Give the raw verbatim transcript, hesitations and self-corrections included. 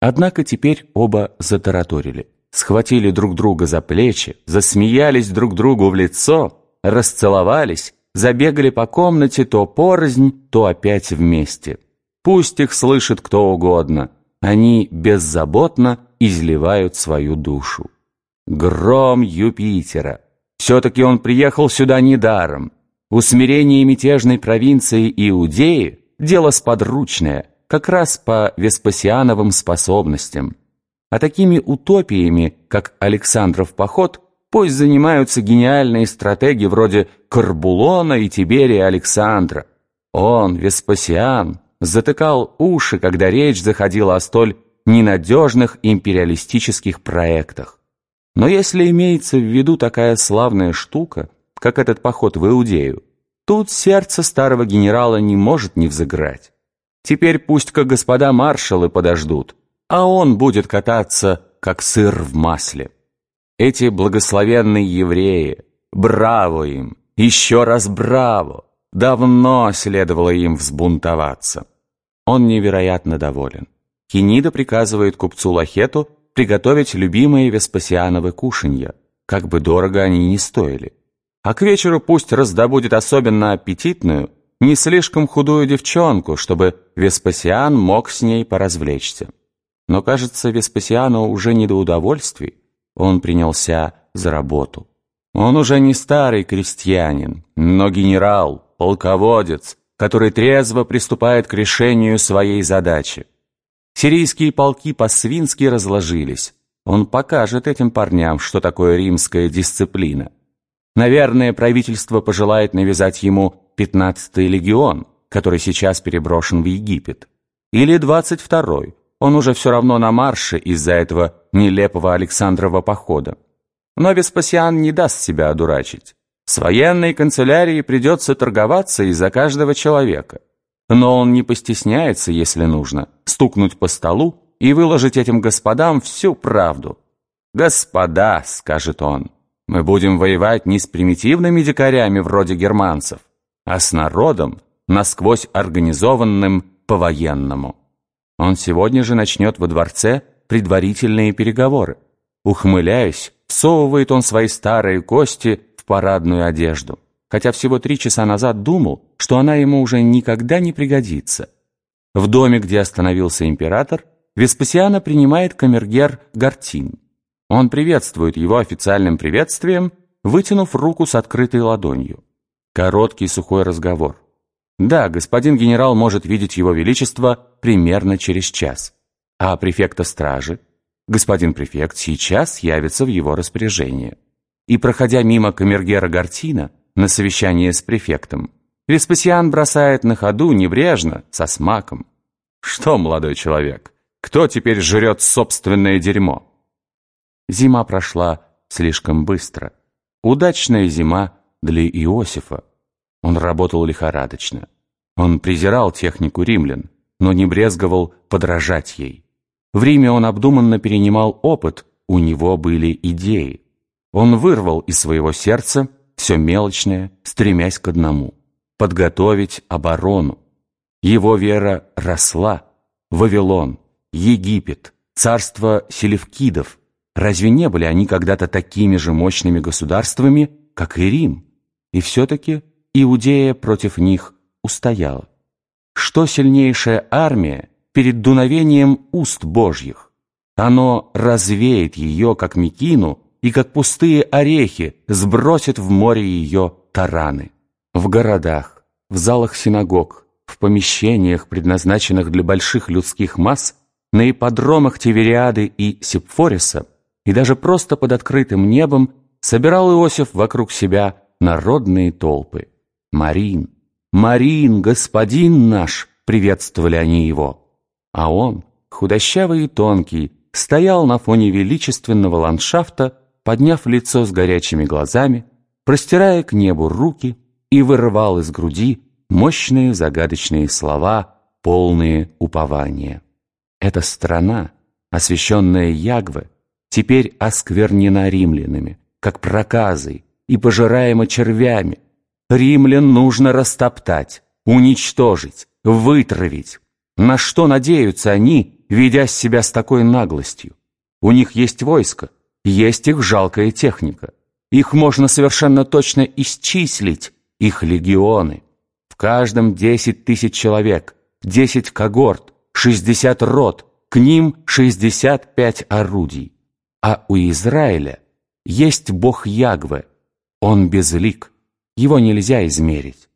Однако теперь оба затараторили, схватили друг друга за плечи, засмеялись друг другу в лицо, расцеловались, забегали по комнате то порознь, то опять вместе. Пусть их слышит кто угодно, они беззаботно изливают свою душу. Гром Юпитера! Все-таки он приехал сюда недаром. Усмирение мятежной провинции Иудеи – дело сподручное, как раз по Веспасиановым способностям. А такими утопиями, как Александров поход, пусть занимаются гениальные стратеги вроде Корбулона и Тиберия Александра. Он, Веспасиан, затыкал уши, когда речь заходила о столь ненадежных империалистических проектах. Но если имеется в виду такая славная штука, как этот поход в Иудею, тут сердце старого генерала не может не взыграть. Теперь пусть-ка господа маршалы подождут, а он будет кататься, как сыр в масле. Эти благословенные евреи, браво им, еще раз браво, давно следовало им взбунтоваться. Он невероятно доволен. Кенида приказывает купцу Лахету приготовить любимые Веспасиановы кушанья, как бы дорого они ни стоили. А к вечеру пусть раздобудет особенно аппетитную, не слишком худую девчонку, чтобы Веспасиан мог с ней поразвлечься. Но, кажется, Веспасиану уже не до удовольствий, он принялся за работу. Он уже не старый крестьянин, но генерал, полководец, который трезво приступает к решению своей задачи. Сирийские полки по-свински разложились. Он покажет этим парням, что такое римская дисциплина. Наверное, правительство пожелает навязать ему пятнадцатый легион, который сейчас переброшен в Египет. Или двадцать второй. Он уже все равно на марше из-за этого нелепого Александрова похода. Но Веспасиан не даст себя одурачить. С военной канцелярией придется торговаться из-за каждого человека. Но он не постесняется, если нужно, стукнуть по столу и выложить этим господам всю правду. «Господа», — скажет он, — «мы будем воевать не с примитивными дикарями вроде германцев, а с народом, насквозь организованным по-военному». Он сегодня же начнет во дворце предварительные переговоры. Ухмыляясь, всовывает он свои старые кости в парадную одежду, хотя всего три часа назад думал, что она ему уже никогда не пригодится. В доме, где остановился император, Веспасиана принимает камергер Гартин. Он приветствует его официальным приветствием, вытянув руку с открытой ладонью. Короткий сухой разговор. Да, господин генерал может видеть его величество примерно через час. А префекта стражи? Господин префект сейчас явится в его распоряжение. И, проходя мимо камергера Гартина на совещание с префектом, Веспасиан бросает на ходу небрежно, со смаком: «Что, молодой человек, кто теперь жрет собственное дерьмо?» Зима прошла слишком быстро. Удачная зима для Иосифа. Он работал лихорадочно. Он презирал технику римлян, но не брезговал подражать ей. В Риме он обдуманно перенимал опыт, у него были идеи. Он вырвал из своего сердца все мелочное, стремясь к одному — подготовить оборону. Его вера росла. Вавилон, Египет, царство селевкидов. Разве не были они когда-то такими же мощными государствами, как и Рим? И все-таки Иудея против них устояла. Что сильнейшая армия перед дуновением уст Божьих? Оно развеет ее, как мекину, и как пустые орехи сбросит в море ее тараны. В городах, в залах синагог, в помещениях, предназначенных для больших людских масс, на ипподромах Тивериады и Сепфориса, и даже просто под открытым небом собирал Иосиф вокруг себя народные толпы. «Марин! Марин, господин наш!» — приветствовали они его. А он, худощавый и тонкий, стоял на фоне величественного ландшафта, подняв лицо с горячими глазами, простирая к небу руки, и вырывал из груди мощные загадочные слова, полные упования. Эта страна, освященная Ягве, теперь осквернена римлянами, как проказой, и пожираема червями. Римлян нужно растоптать, уничтожить, вытравить. На что надеются они, ведя себя с такой наглостью? У них есть войско, есть их жалкая техника. Их можно совершенно точно исчислить, их легионы. В каждом десять тысяч человек, десять когорт, шестьдесят рот, к ним шестьдесят пять орудий. А у Израиля есть Бог Ягве, Он безлик, его нельзя измерить.